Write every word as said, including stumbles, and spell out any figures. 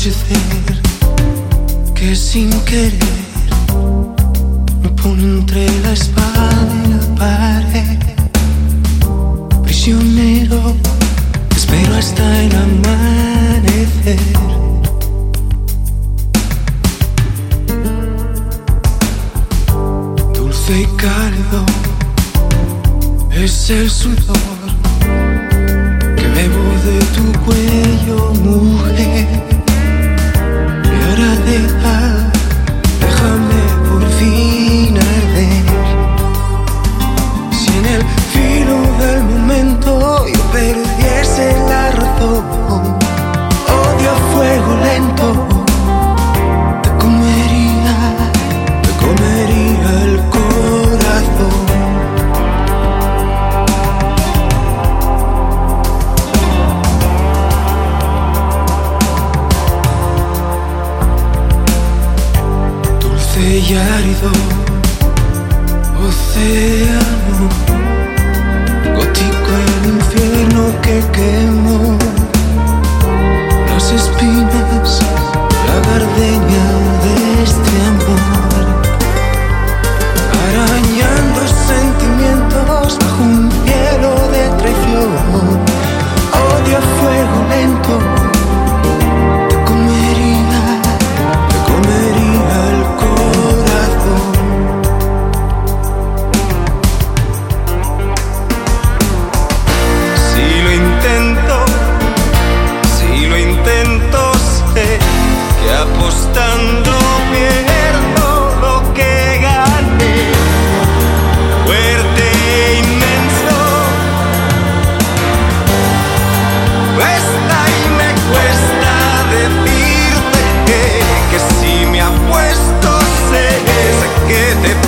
anochecer que sin querer me pone entre la espada y la pared. Prisionero, espero hasta el amanecer. Dulce y cálido es el sudor que bebo de tu cuello, mujer. Y ahora deja, déjame por fin arder. Si en el filo del momento yo perdiese la razón, odio a fuego lento, te comería, te comería el corazón. Y árido océano, gótico el infierno que quemó las espinas, la gardenia de este amor, arañando sentimientos bajo un cielo de traición. Odio a fuego lento, te comería, te comería el corazón. Si lo intento, si lo intento, sé que apostando pierdo lo que gané. Fuerte e inmenso, cuesta y me cuesta decirte que, que si me apuesto sé, sé que te